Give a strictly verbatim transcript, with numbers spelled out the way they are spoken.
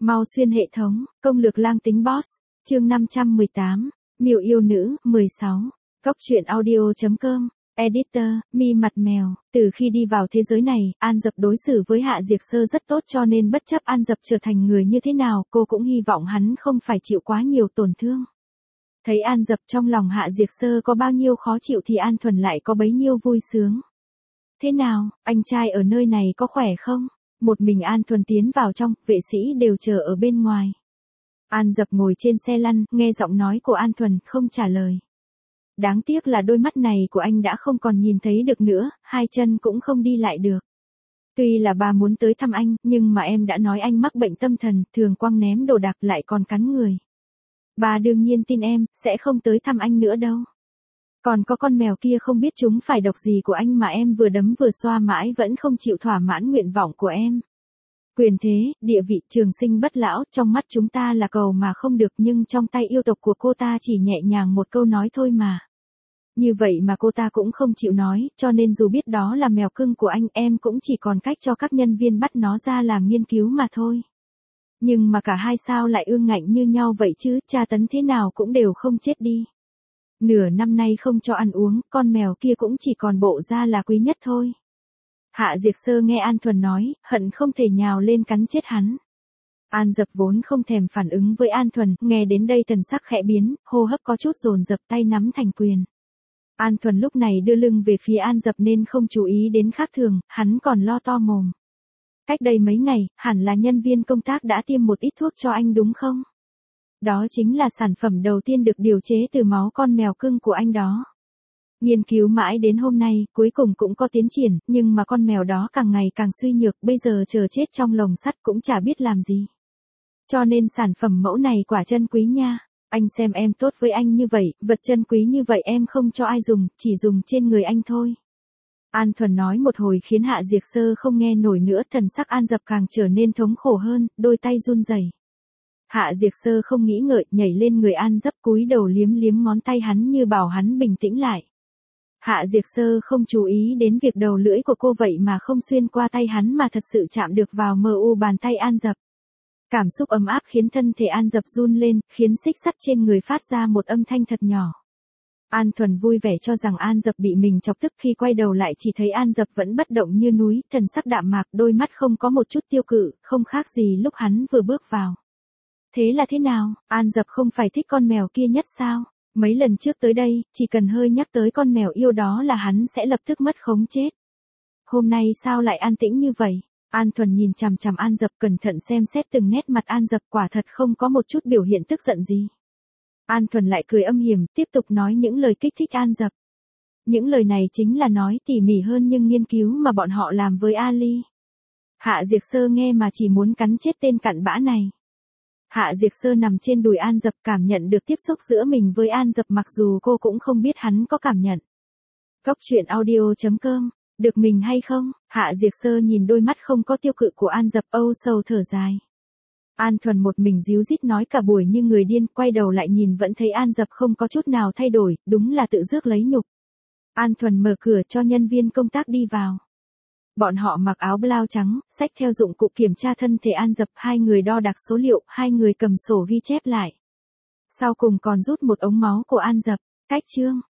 Mau xuyên hệ thống, công lược lang tính boss, chương năm trăm mười tám, miều yêu nữ, mười sáu, Cốc truyện audio chấm com, editor, mi mặt mèo, từ khi đi vào thế giới này, An Dập đối xử với Hạ Diệt Sơ rất tốt cho nên bất chấp An Dập trở thành người như thế nào, cô cũng hy vọng hắn không phải chịu quá nhiều tổn thương. Thấy An Dập trong lòng Hạ Diệt Sơ có bao nhiêu khó chịu thì An Thuần lại có bấy nhiêu vui sướng. Thế nào, anh trai ở nơi này có khỏe không? Một mình An Thuần tiến vào trong, vệ sĩ đều chờ ở bên ngoài. An Dập ngồi trên xe lăn, nghe giọng nói của An Thuần, không trả lời. Đáng tiếc là đôi mắt này của anh đã không còn nhìn thấy được nữa, hai chân cũng không đi lại được. Tuy là bà muốn tới thăm anh, nhưng mà em đã nói anh mắc bệnh tâm thần, thường quăng ném đồ đạc lại còn cắn người. Bà đương nhiên tin em, sẽ không tới thăm anh nữa đâu. Còn có con mèo kia không biết chúng phải độc gì của anh mà em vừa đấm vừa xoa mãi vẫn không chịu thỏa mãn nguyện vọng của em. Quyền thế, địa vị, trường sinh bất lão, trong mắt chúng ta là cầu mà không được nhưng trong tay yêu tộc của cô ta chỉ nhẹ nhàng một câu nói thôi mà. Như vậy mà cô ta cũng không chịu nói, cho nên dù biết đó là mèo cưng của anh em cũng chỉ còn cách cho các nhân viên bắt nó ra làm nghiên cứu mà thôi. Nhưng mà cả hai sao lại ương ngạnh như nhau vậy chứ, tra tấn thế nào cũng đều không chết đi. Nửa năm nay không cho ăn uống, con mèo kia cũng chỉ còn bộ da là quý nhất thôi. Hạ Diệt Sơ nghe An Thuần nói, hận không thể nhào lên cắn chết hắn. An Dập vốn không thèm phản ứng với An Thuần, nghe đến đây thần sắc khẽ biến, hô hấp có chút dồn dập, tay nắm thành quyền. An Thuần lúc này đưa lưng về phía An Dập nên không chú ý đến khác thường, hắn còn lo to mồm. Cách đây mấy ngày, hẳn là nhân viên công tác đã tiêm một ít thuốc cho anh đúng không? Đó chính là sản phẩm đầu tiên được điều chế từ máu con mèo cưng của anh đó. Nghiên cứu mãi đến hôm nay, cuối cùng cũng có tiến triển, nhưng mà con mèo đó càng ngày càng suy nhược, bây giờ chờ chết trong lồng sắt cũng chả biết làm gì. Cho nên sản phẩm mẫu này quả chân quý nha. Anh xem em tốt với anh như vậy, vật chân quý như vậy em không cho ai dùng, chỉ dùng trên người anh thôi. An Thuần nói một hồi khiến Hạ Diệt Sơ không nghe nổi nữa, thần sắc An Dập càng trở nên thống khổ hơn, đôi tay run rẩy. Hạ Diệt Sơ không nghĩ ngợi, nhảy lên người An Dập cúi đầu liếm liếm ngón tay hắn như bảo hắn bình tĩnh lại. Hạ Diệt Sơ không chú ý đến việc đầu lưỡi của cô vậy mà không xuyên qua tay hắn mà thật sự chạm được vào mờ u bàn tay An Dập. Cảm xúc ấm áp khiến thân thể An Dập run lên, khiến xích sắt trên người phát ra một âm thanh thật nhỏ. An Thuần vui vẻ cho rằng An Dập bị mình chọc tức, khi quay đầu lại chỉ thấy An Dập vẫn bất động như núi, thần sắc đạm mạc, đôi mắt không có một chút tiêu cự, không khác gì lúc hắn vừa bước vào. Thế là thế nào, An Dập không phải thích con mèo kia nhất sao? Mấy lần trước tới đây, chỉ cần hơi nhắc tới con mèo yêu đó là hắn sẽ lập tức mất khống chết. Hôm nay sao lại an tĩnh như vậy? An Thuần nhìn chằm chằm An Dập cẩn thận xem xét từng nét mặt An Dập, quả thật không có một chút biểu hiện tức giận gì. An Thuần lại cười âm hiểm, tiếp tục nói những lời kích thích An Dập. Những lời này chính là nói tỉ mỉ hơn nhưng nghiên cứu mà bọn họ làm với Ali. Hạ Diệt Sơ nghe mà chỉ muốn cắn chết tên cặn bã này. Hạ Diệt Sơ nằm trên đùi An Dập cảm nhận được tiếp xúc giữa mình với An Dập mặc dù cô cũng không biết hắn có cảm nhận. Cốc truyện audio chấm com, được mình hay không? Hạ Diệt Sơ nhìn đôi mắt không có tiêu cự của An Dập, âu sầu thở dài. An Thuần một mình díu dít nói cả buổi như người điên, quay đầu lại nhìn vẫn thấy An Dập không có chút nào thay đổi, đúng là tự rước lấy nhục. An Thuần mở cửa cho nhân viên công tác đi vào. Bọn họ mặc áo blau trắng, xách theo dụng cụ kiểm tra thân thể An Dập, hai người đo đạc số liệu, hai người cầm sổ ghi chép lại. Sau cùng còn rút một ống máu của An Dập. Cách chương,